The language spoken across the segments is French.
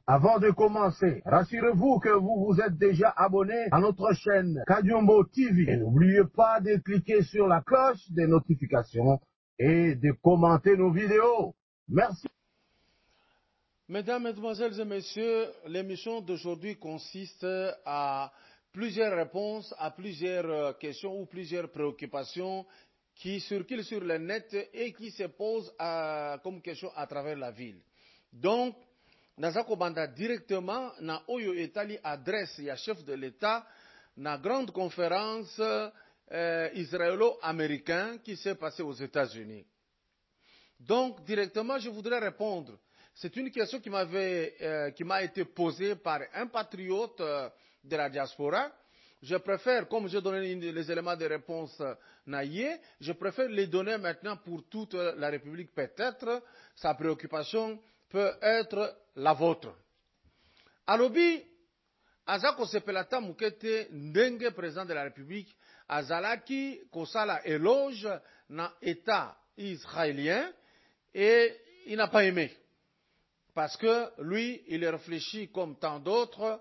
Avant de commencer, rassurez-vous que vous vous êtes déjà abonné à notre chaîne Kadiombo TV. Et n'oubliez pas de cliquer sur la cloche des notifications et de commenter nos vidéos. Merci. Mesdames, Mesdemoiselles et Messieurs, l'émission d'aujourd'hui consiste à plusieurs réponses à plusieurs questions ou plusieurs préoccupations qui circulent sur le net et qui se posent comme question à travers la ville. Donc, Nazako Banda directement na Oyo Etali adresse ya chef de l'État na grande conférence israélo-américaine qui s'est passée aux États-Unis. Donc, directement, je voudrais répondre. C'est une question qui m'a été posée par un patriote de la diaspora. Je préfère, comme j'ai donné les éléments de réponse naïe, je préfère les donner maintenant pour toute la République. Peut-être sa préoccupation peut être la vôtre. Alobi, azako sepelata mukete ndenge président de la République, azalaki kosala éloge na État israélien et il n'a pas aimé. Parce que lui, il réfléchit comme tant d'autres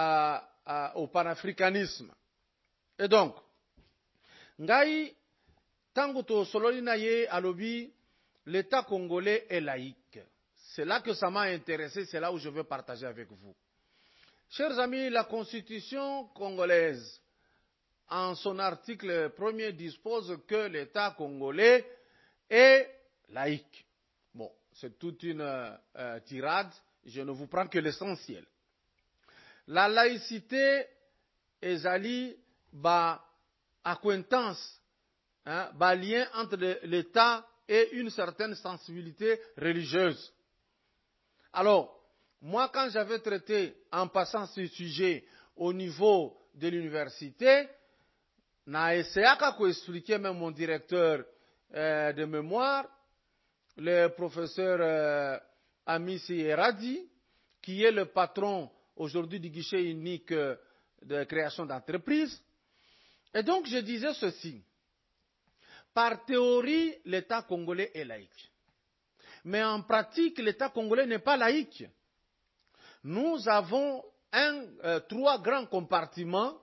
au panafricanisme. Et donc, ngai tango to sololi na ye alobi, l'État congolais est laïque. C'est là que ça m'a intéressé, c'est là où je veux partager avec vous. Chers amis, la Constitution congolaise, en son article 1er, dispose que l'État congolais est laïque. Bon, c'est toute une tirade, je ne vous prends que l'essentiel. La laïcité ezali ba acquaintance, ba lien entre l'État et une certaine sensibilité religieuse. Alors, moi, quand j'avais traité en passant ce sujet au niveau de l'université, na essayaka ko expliquer même mon directeur de mémoire, le professeur Amissi Eradi, qui est le patron aujourd'hui du guichet unique de création d'entreprise. Et donc, je disais ceci. Par théorie, l'État congolais est laïque. Mais en pratique, l'État congolais n'est pas laïque. Nous avons trois grands compartiments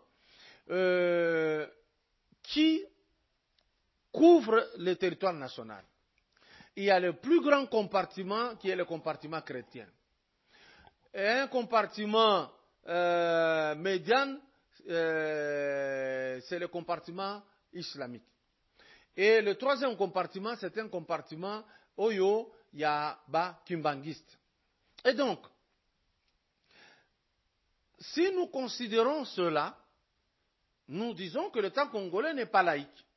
qui couvrent le territoire national. Il y a le plus grand compartiment qui est le compartiment chrétien. Et un compartiment médian, c'est le compartiment islamique. Et le troisième compartiment, c'est un compartiment Oyo Yaba Kimbangiste. Et donc, si nous considérons cela, nous disons que l'État congolais n'est pas laïque.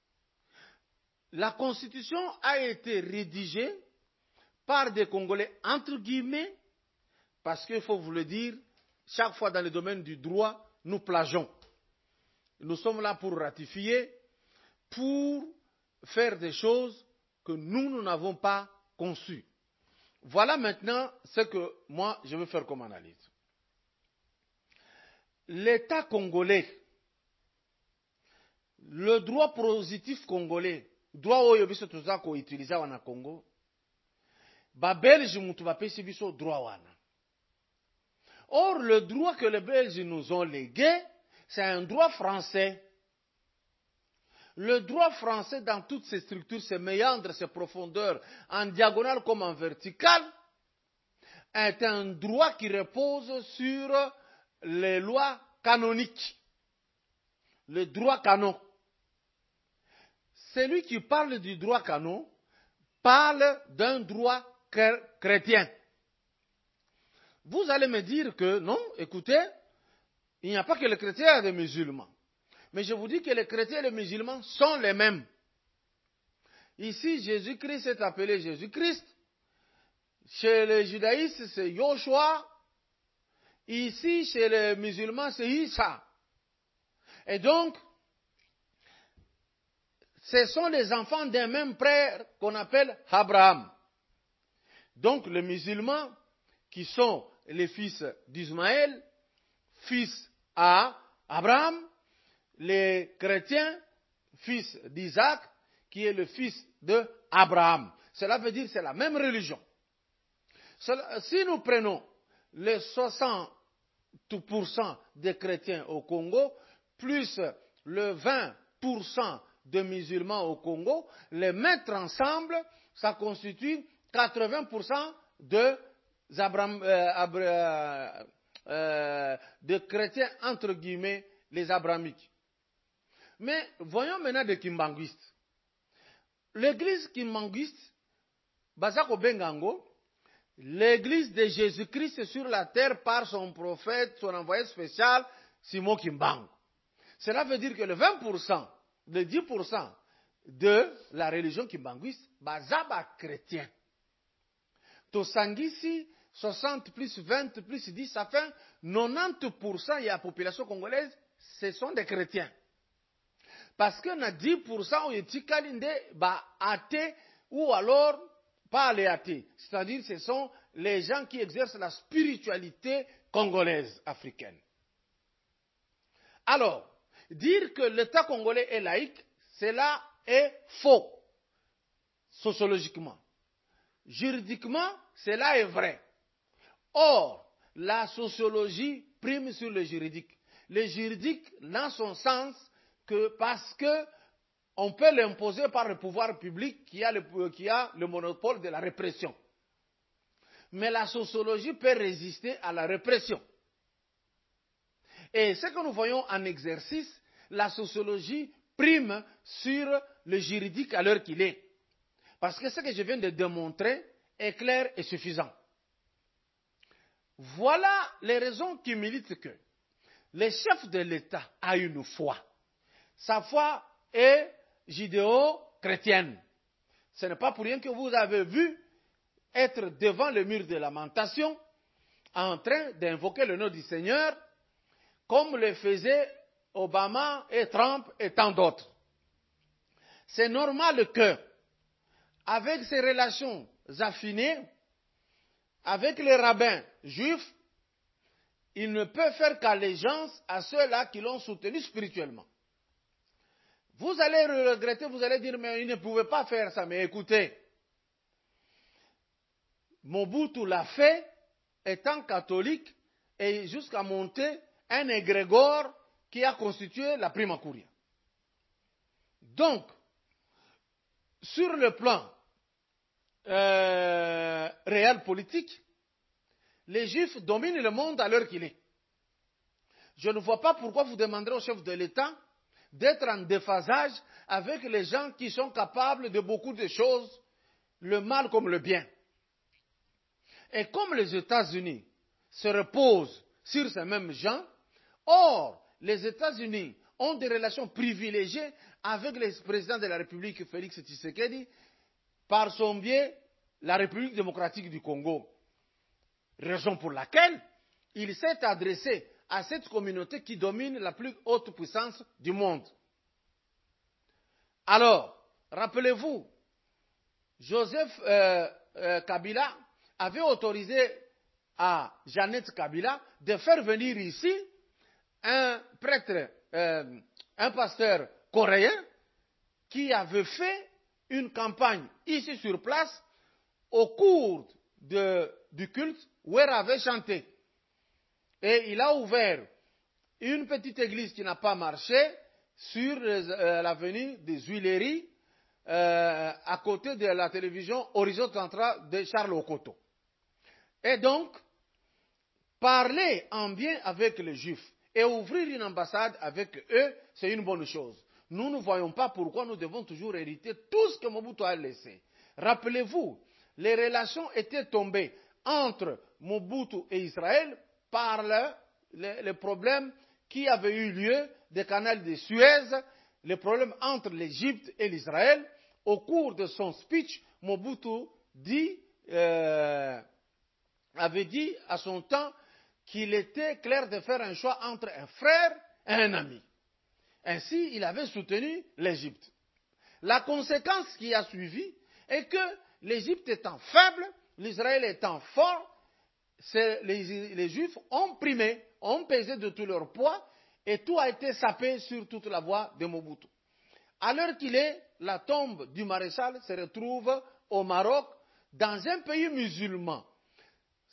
La Constitution a été rédigée par des Congolais entre guillemets, parce qu'il faut vous le dire, chaque fois dans le domaine du droit, nous plageons. Nous sommes là pour ratifier, pour faire des choses que nous n'avons pas conçues. Voilà maintenant ce que moi je veux faire comme analyse. L'État congolais, le droit positif congolais, droit oyo biso toza ko utiliser wana Congo, ba Belge mutu ba pesi biso droit wana. Or le droit que les Belges nous ont légué, c'est un droit français. Le droit français dans toutes ses structures, ses méandres, ses profondeurs, en diagonale comme en verticale, est un droit qui repose sur les lois canoniques. Le droit canon. Celui qui parle du droit canon parle d'un droit chrétien. Vous allez me dire que non, écoutez, il n'y a pas que les chrétiens et les musulmans. Mais je vous dis que les chrétiens et les musulmans sont les mêmes. Ici, Jésus-Christ est appelé Jésus-Christ. Chez les judaïstes, c'est Yoshua. Ici, chez les musulmans, c'est Isa. Et donc, ce sont les enfants d'un même père qu'on appelle Abraham. Donc, les musulmans, qui sont les fils d'Ismaël, fils à Abraham, les chrétiens, fils d'Isaac, qui est le fils d'Abraham. Cela veut dire que c'est la même religion. Si nous prenons les 60% des chrétiens au Congo, plus le 20% de musulmans au Congo, les mettre ensemble, ça constitue 80% de chrétiens, entre guillemets, les abrahamiques. Mais voyons maintenant des kimbanguistes. L'église kimbanguiste, Bazako Bengango, l'église de Jésus-Christ sur la terre par son prophète, son envoyé spécial, Simon Kimbangu. Cela veut dire que le 20%, le 10% de la religion kimbanguiste, Bazaba chrétien. Tosangisi, 60 plus 20 plus 10, ça fait 90% de la population congolaise, ce sont des chrétiens. Parce que na 10% est tikalinde ba athée ou alors pas les athées. C'est-à-dire ce sont les gens qui exercent la spiritualité congolaise africaine. Alors, dire que l'État congolais est laïque, cela est faux, sociologiquement. Juridiquement, cela est vrai. Or, la sociologie prime sur le juridique. Le juridique n'a son sens que parce que on peut l'imposer par le pouvoir public qui a le monopole de la répression. Mais la sociologie peut résister à la répression. Et ce que nous voyons en exercice, la sociologie prime sur le juridique à l'heure qu'il est. Parce que ce que je viens de démontrer est clair et suffisant. Voilà les raisons qui militent que le chef de l'État a une foi. Sa foi est judéo-chrétienne. Ce n'est pas pour rien que vous avez vu être devant le mur de lamentation en train d'invoquer le nom du Seigneur comme le faisaient Obama et Trump et tant d'autres. C'est normal que, avec ces relations affinées, avec les rabbins juifs, il ne peut faire qu'allégeance à ceux-là qui l'ont soutenu spirituellement. Vous allez regretter, vous allez dire, mais il ne pouvait pas faire ça. Mais écoutez, Mobutu l'a fait, étant catholique, et jusqu'à monter un égrégore qui a constitué la Prima Curia. Donc, sur le plan réel politique, les Juifs dominent le monde à l'heure qu'il est. Je ne vois pas pourquoi vous demanderez au chef de l'État d'être en déphasage avec les gens qui sont capables de beaucoup de choses, le mal comme le bien. Et comme les États-Unis se reposent sur ces mêmes gens, or, les États-Unis ont des relations privilégiées avec le président de la République, Félix Tshisekedi, par son biais, la République démocratique du Congo. Raison pour laquelle il s'est adressé à cette communauté qui domine la plus haute puissance du monde. Alors, rappelez-vous, Joseph Kabila avait autorisé à Jeannette Kabila de faire venir ici un prêtre, un pasteur coréen qui avait fait une campagne ici sur place au cours du culte où elle avait chanté. Et il a ouvert une petite église qui n'a pas marché sur l'avenue des Huileries, à côté de la télévision Horizon Central de Charles Okoto. Et donc, parler en bien avec les Juifs et ouvrir une ambassade avec eux, c'est une bonne chose. Nous ne voyons pas pourquoi nous devons toujours hériter tout ce que Mobutu a laissé. Rappelez-vous, les relations étaient tombées entre Mobutu et Israël par les problèmes qui avaient eu lieu des canaux de Suez, les problèmes entre l'Égypte et l'Israël. Au cours de son speech, Mobutu avait dit à son temps qu'il était clair de faire un choix entre un frère et un ami. Ainsi, il avait soutenu l'Égypte. La conséquence qui a suivi est que l'Égypte étant faible, l'Israël étant fort, les Juifs ont primé, ont pesé de tout leur poids et tout a été sapé sur toute la voie de Mobutu. À l'heure qu'il est, la tombe du maréchal se retrouve au Maroc, dans un pays musulman.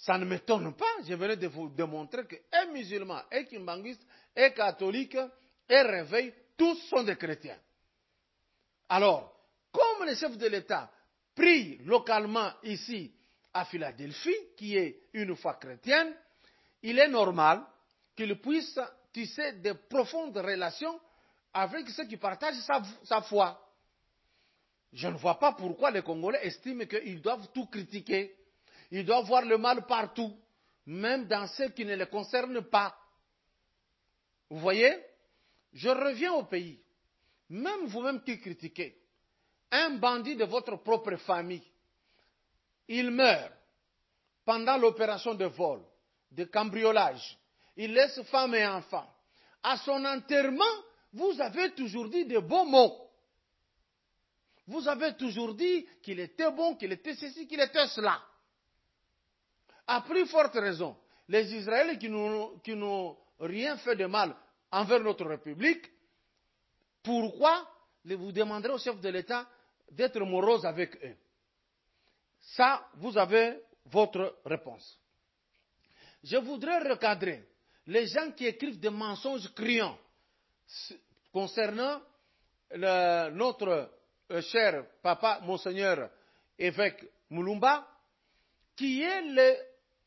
Ça ne m'étonne pas, je venais de vous démontrer qu'un musulman, un kimbanguiste, un catholique, un réveil, tous sont des chrétiens. Alors, comme le chef de l'État prie localement ici à Philadelphie, qui est une foi chrétienne, il est normal qu'il puisse tisser de profondes relations avec ceux qui partagent sa foi. Je ne vois pas pourquoi les Congolais estiment qu'ils doivent tout critiquer. Ils doivent voir le mal partout, même dans ce qui ne les concerne pas. Vous voyez? Je reviens au pays. Même vous-même qui critiquez, un bandit de votre propre famille, il meurt pendant l'opération de vol, de cambriolage. Il laisse femme et enfants. À son enterrement, vous avez toujours dit de beaux mots. Vous avez toujours dit qu'il était bon, qu'il était ceci, qu'il était cela. À plus forte raison, les Israéliens qui n'ont rien fait de mal envers notre République, pourquoi vous demanderez au chef de l'État d'être morose avec eux? Ça, vous avez votre réponse. Je voudrais recadrer les gens qui écrivent des mensonges criants concernant notre cher papa, monseigneur évêque Mulumba, qui est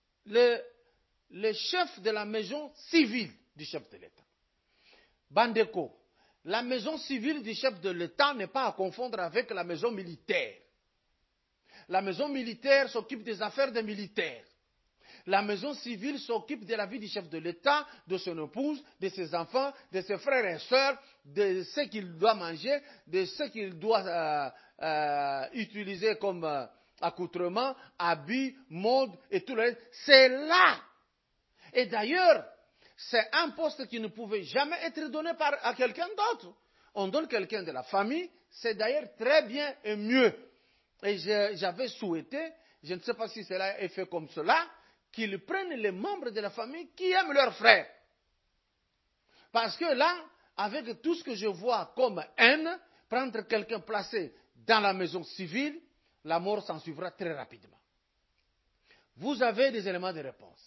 le chef de la maison civile du chef de l'État. Bandeko, la maison civile du chef de l'État n'est pas à confondre avec la maison militaire. La maison militaire s'occupe des affaires des militaires. La maison civile s'occupe de la vie du chef de l'État, de son épouse, de ses enfants, de ses frères et sœurs, de ce qu'il doit manger, de ce qu'il doit utiliser comme accoutrement, habits, mode et tout le reste. C'est là. Et d'ailleurs, c'est un poste qui ne pouvait jamais être donné à quelqu'un d'autre. On donne quelqu'un de la famille, c'est d'ailleurs très bien et mieux. Et j'avais souhaité, je ne sais pas si cela est fait comme cela, qu'ils prennent les membres de la famille qui aiment leurs frères. Parce que là, avec tout ce que je vois comme haine, prendre quelqu'un placé dans la maison civile, la mort s'en suivra très rapidement. Vous avez des éléments de réponse.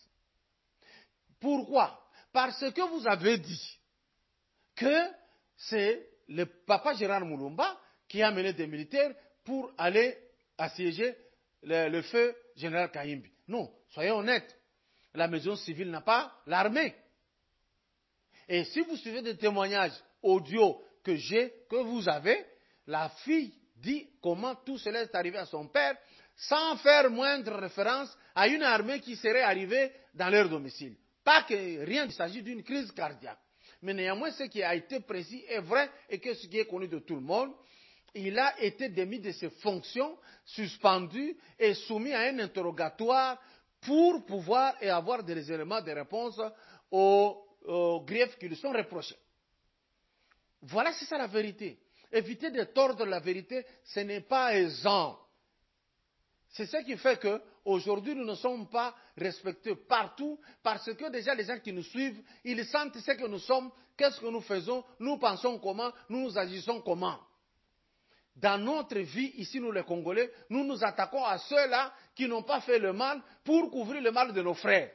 Pourquoi? Parce que vous avez dit que c'est le papa Gérard Mulumba qui a amené des militaires pour aller assiéger le feu général Kayimbi. Non, soyons honnêtes. La maison civile n'a pas l'armée. Et si vous suivez des témoignages audio que vous avez, la fille dit comment tout cela est arrivé à son père, sans faire moindre référence à une armée qui serait arrivée dans leur domicile. Pas que rien ne s'agit d'une crise cardiaque. Mais néanmoins, ce qui a été précis est vrai et que ce qui est connu de tout le monde, il a été démis de ses fonctions, suspendu et soumis à un interrogatoire pour pouvoir et avoir des éléments de réponse aux griefs qui lui sont reprochés. Voilà, c'est ça la vérité. Éviter de tordre la vérité, ce n'est pas aisant. C'est ce qui fait qu'aujourd'hui, nous ne sommes pas respectés partout parce que déjà les gens qui nous suivent, ils sentent ce que nous sommes, qu'est-ce que nous faisons, nous pensons comment, nous agissons comment. Dans notre vie, ici, nous les Congolais, nous nous attaquons à ceux-là qui n'ont pas fait le mal pour couvrir le mal de nos frères.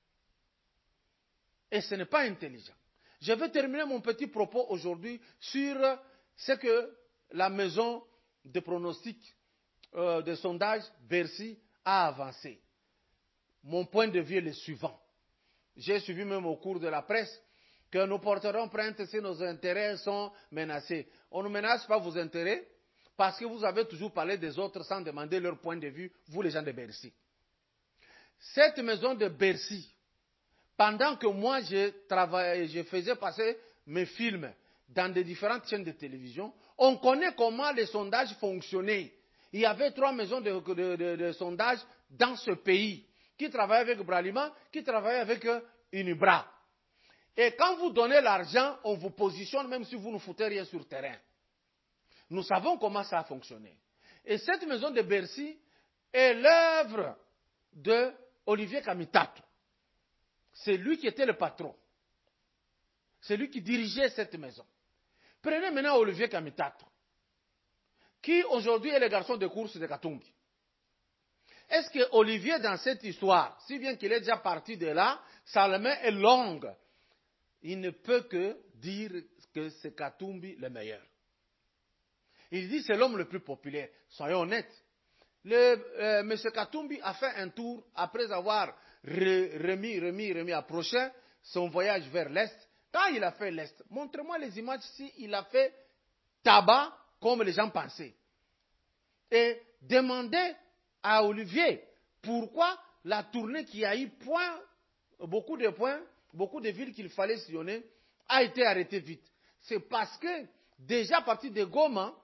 Et ce n'est pas intelligent. Je vais terminer mon petit propos aujourd'hui sur ce que la maison de pronostic, de sondage Bercy a avancé. Mon point de vue est le suivant. J'ai suivi même au cours de la presse que nous porterons plainte si nos intérêts sont menacés. On ne menace pas vos intérêts parce que vous avez toujours parlé des autres sans demander leur point de vue, vous les gens de Bercy. Cette maison de Bercy, pendant que moi je faisais passer mes films dans des différentes chaînes de télévision, on connaît comment les sondages fonctionnaient. Il y avait 3 maisons de sondage dans ce pays qui travaillaient avec Bralima, qui travaillaient avec Unibra. Et quand vous donnez l'argent, on vous positionne même si vous ne foutez rien sur le terrain. Nous savons comment ça a fonctionné. Et cette maison de Bercy est l'œuvre de Olivier Kamitatou. C'est lui qui était le patron. C'est lui qui dirigeait cette maison. Prenez maintenant Olivier Kamitatou, qui aujourd'hui est le garçon de course de Katumbi. est-ce que Olivier, dans cette histoire, si bien qu'il est déjà parti de là, sa main est longue, il ne peut que dire que c'est Katumbi le meilleur. Il dit c'est l'homme le plus populaire. Soyons honnêtes. M. Katumbi a fait un tour après avoir approché son voyage vers l'Est. Quand il a fait l'Est, montrez-moi les images si il a fait tabac comme les gens pensaient. Et demandez à Olivier pourquoi la tournée qui a eu beaucoup de villes qu'il fallait sillonner, a été arrêtée vite. C'est parce que, déjà à partir de Goma,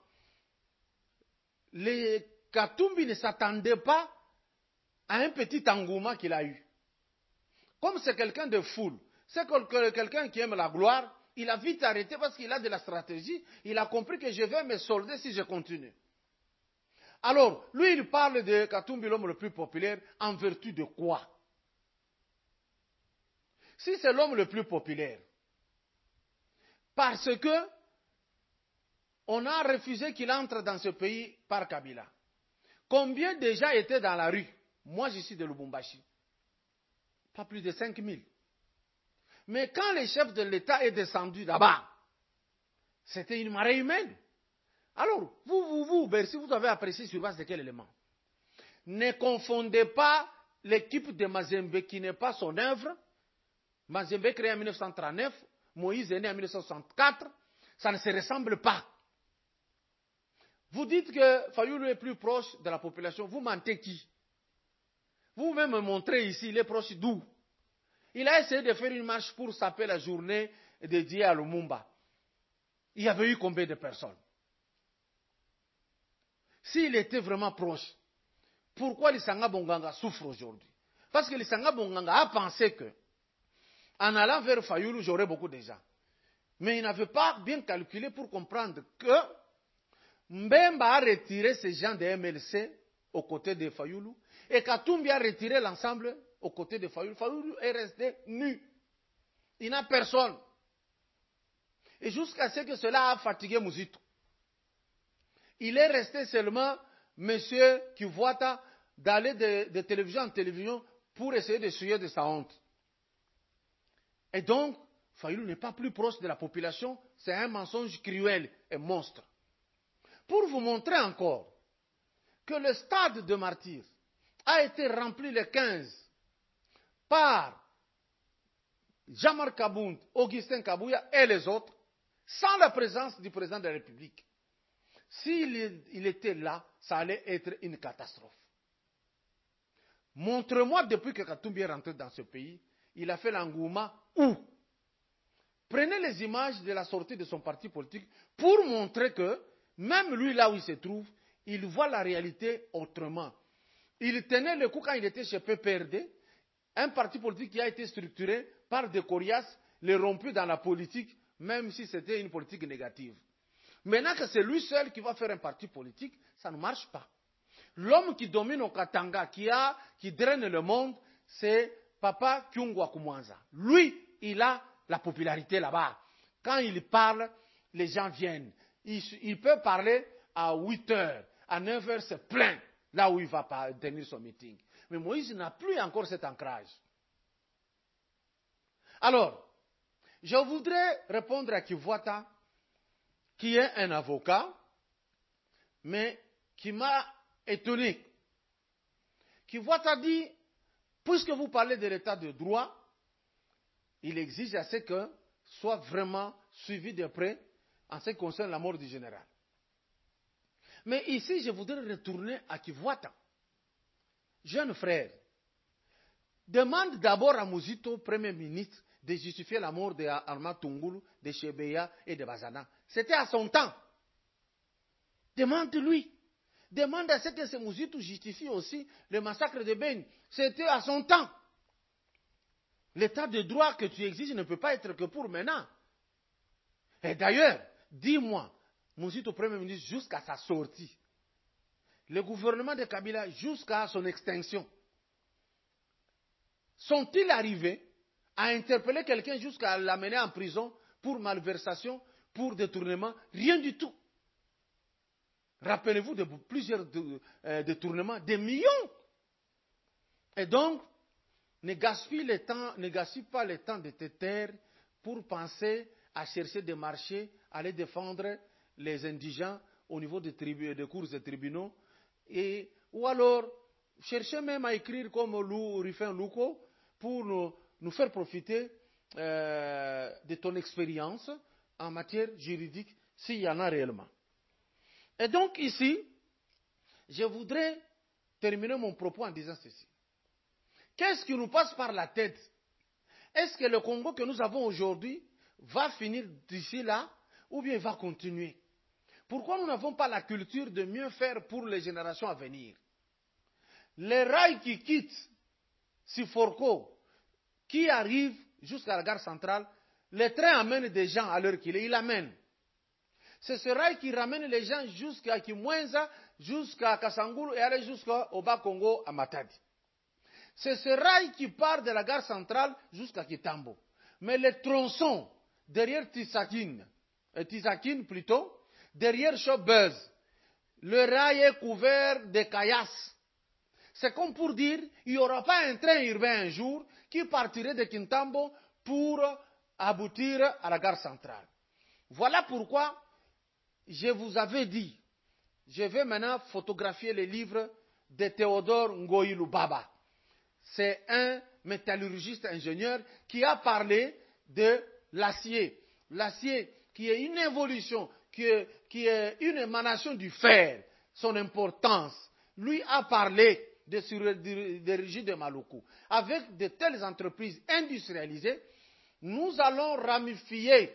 les Katumbi ne s'attendaient pas à un petit engouement qu'il a eu. Comme c'est quelqu'un de foule, c'est quelqu'un qui aime la gloire, il a vite arrêté parce qu'il a de la stratégie, il a compris que je vais me solder si je continue. Alors, lui, il parle de Katumbi, l'homme le plus populaire, en vertu de quoi? Si c'est l'homme le plus populaire, parce que on a refusé qu'il entre dans ce pays par Kabila. Combien déjà étaient dans la rue? Moi, je suis de Lubumbashi. Pas plus de 5 000. Mais quand le chef de l'État est descendu là-bas, c'était une marée humaine. Alors, vous, Bercy, vous avez apprécié sur base de quel élément? Ne confondez pas l'équipe de Mazembe qui n'est pas son œuvre. Mazembe créé en 1939, Moïse est né en 1964, ça ne se ressemble pas. Vous dites que Fayoulou est plus proche de la population, vous mentez qui? Vous-même me montrez ici, il est proche d'où? Il a essayé de faire une marche pour saper la journée dédiée à Lumumba. Il y avait eu combien de personnes? S'il était vraiment proche, pourquoi Lisanga Bonganga souffre aujourd'hui? Parce que Lisanga Bonganga a pensé que, en allant vers Fayoulou, j'aurais beaucoup de gens. Mais il n'avait pas bien calculé pour comprendre que Mbemba a retiré ces gens de MLC aux côtés de Fayoulou et Katumbi a retiré l'ensemble aux côtés de Fayoulou. Fayoulou est resté nu. Il n'a personne. Et jusqu'à ce que cela a fatigué Mouzito. Il est resté seulement M. Kivuata d'aller de télévision en télévision pour essayer de souiller de sa honte. Et donc, Fayoulou n'est pas plus proche de la population, c'est un mensonge cruel et monstre. Pour vous montrer encore que le stade de Martyrs a été rempli le 15 par Jean-Marc Kabound, Augustin Kabouya et les autres, sans la présence du président de la République. S'il était là, ça allait être une catastrophe. Montre-moi depuis que Katumbi est rentré dans ce pays, il a fait l'engouement où? Prenez les images de la sortie de son parti politique pour montrer que, même lui là où il se trouve, il voit la réalité autrement. Il tenait le coup quand il était chez PPRD, un parti politique qui a été structuré par des coriaces, les rompus dans la politique, même si c'était une politique négative. Maintenant que c'est lui seul qui va faire un parti politique, ça ne marche pas. L'homme qui domine au Katanga, qui draine le monde, c'est Papa Kyungwa Kumwanza. Lui, il a la popularité là-bas. Quand il parle, les gens viennent. Il peut parler à 8 heures, à 9 heures, c'est plein, là où il va tenir son meeting. Mais Moïse n'a plus encore cet ancrage. Alors, je voudrais répondre à Kivuata, qui est un avocat, mais qui m'a étonné. Kivuata dit, puisque vous parlez de l'état de droit, il exige à ce que soit vraiment suivi de près en ce qui concerne la mort du général. Mais ici, je voudrais retourner à Kivuata. Jeune frère, demande d'abord à Mouzito, Premier ministre, de justifier la mort d'Arma Tungulu, de Chebeya et de Bazana. C'était à son temps. Demande-lui. Demande à ce que ce Mouzito justifie aussi le massacre de Beni. C'était à son temps. L'état de droit que tu exiges ne peut pas être que pour maintenant. Et d'ailleurs, dis-moi, Mouzito Premier ministre, jusqu'à sa sortie, le gouvernement de Kabila, jusqu'à son extinction, sont-ils arrivés à interpeller quelqu'un jusqu'à l'amener en prison pour malversation, pour détournement? Rien du tout. Rappelez-vous de plusieurs détournements, des millions. Et donc, ne gaspille pas le temps de te taire pour penser à chercher des marchés, aller défendre les indigents au niveau des cours et tribunaux, ou alors chercher même à écrire comme Rufin Luco pour nous faire profiter de ton expérience en matière juridique, s'il y en a réellement. Et donc ici, je voudrais terminer mon propos en disant ceci. Qu'est-ce qui nous passe par la tête? Est-ce que le Congo que nous avons aujourd'hui va finir d'ici là ou bien va continuer? Pourquoi nous n'avons pas la culture de mieux faire pour les générations à venir? Les rails qui quittent Siforco, qui arrivent jusqu'à la gare centrale, les trains amènent des gens à l'heure qu'il est, ils l'amènent. C'est ce rail qui ramène les gens jusqu'à Kimwenza, jusqu'à Kasangulu et aller jusqu'au Bas-Congo à Matadi. C'est ce rail qui part de la gare centrale jusqu'à Kitambo. Mais les tronçons derrière Tisakine plutôt, derrière Chobez, le rail est couvert de caillasses. C'est comme pour dire, il n'y aura pas un train urbain un jour qui partirait de Kintambo pour aboutir à la gare centrale. Voilà pourquoi je vous avais dit, je vais maintenant photographier les livres de Théodore Ngoyi Lubaba. C'est un métallurgiste ingénieur qui a parlé de l'acier. L'acier qui est une évolution, qui est une émanation du fer, son importance. Lui a parlé de sidérurgie de Maluku. Avec de telles entreprises industrialisées, nous allons ramifier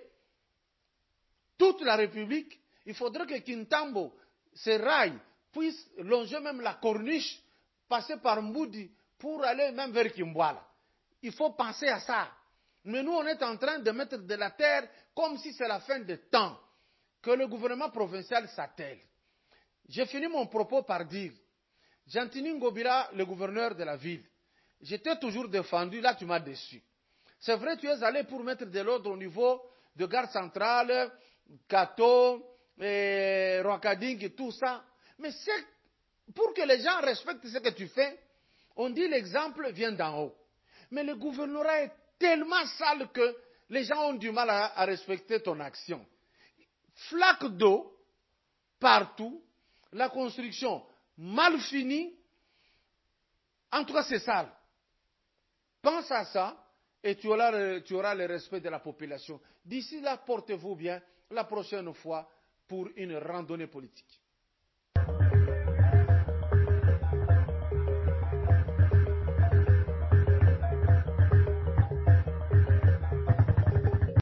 toute la République. Il faudrait que Kintambo, ces rails, puissent longer même la corniche, passer par Mboudi, pour aller même vers Kimbwala. Il faut penser à ça. Mais nous, on est en train de mettre de la terre comme si c'est la fin des temps. Que le gouvernement provincial s'attelle. J'ai fini mon propos par dire, Jantini Ngobira, le gouverneur de la ville, j'étais toujours défendu, là tu m'as déçu. C'est vrai, tu es allé pour mettre de l'ordre au niveau de Gare Centrale, Kato, Rwakading et tout ça. Mais c'est pour que les gens respectent ce que tu fais. On dit l'exemple vient d'en haut. Mais le gouvernorat est tellement sale que les gens ont du mal à respecter ton action. Flaque d'eau partout, la construction mal finie. En tout cas, c'est sale. Pense à ça et tu auras le respect de la population. D'ici là, portez-vous bien la prochaine fois pour une randonnée politique.